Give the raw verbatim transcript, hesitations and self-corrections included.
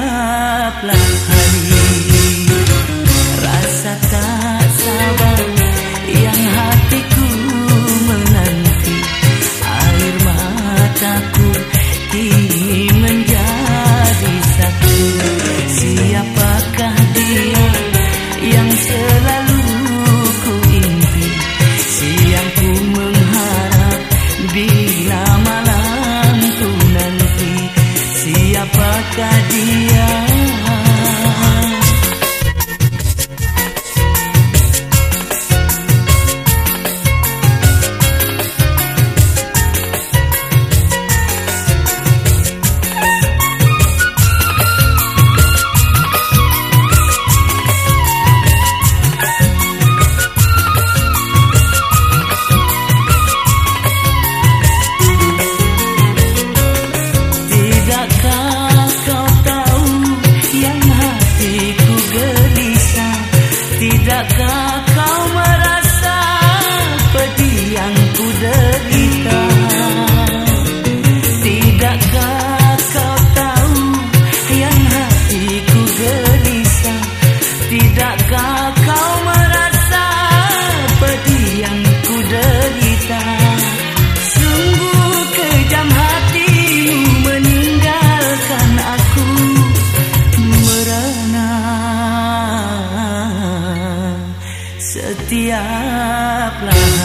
setiaplah hari rasa tak sabar yang hatiku menanti, air mataku kini menjadi satu. Siapakah dia yang selalu ku impi, siang ku mengharap bila malam ku nanti. Siapakah dia? Tidakkah kau merasa pedih yang ku derita? Tidakkah kau tahu yang hatiku gelisah? Tidakkah kau merasa pedih yang ku derita? Sungguh kejam hatimu meninggalkan aku merana setiaplah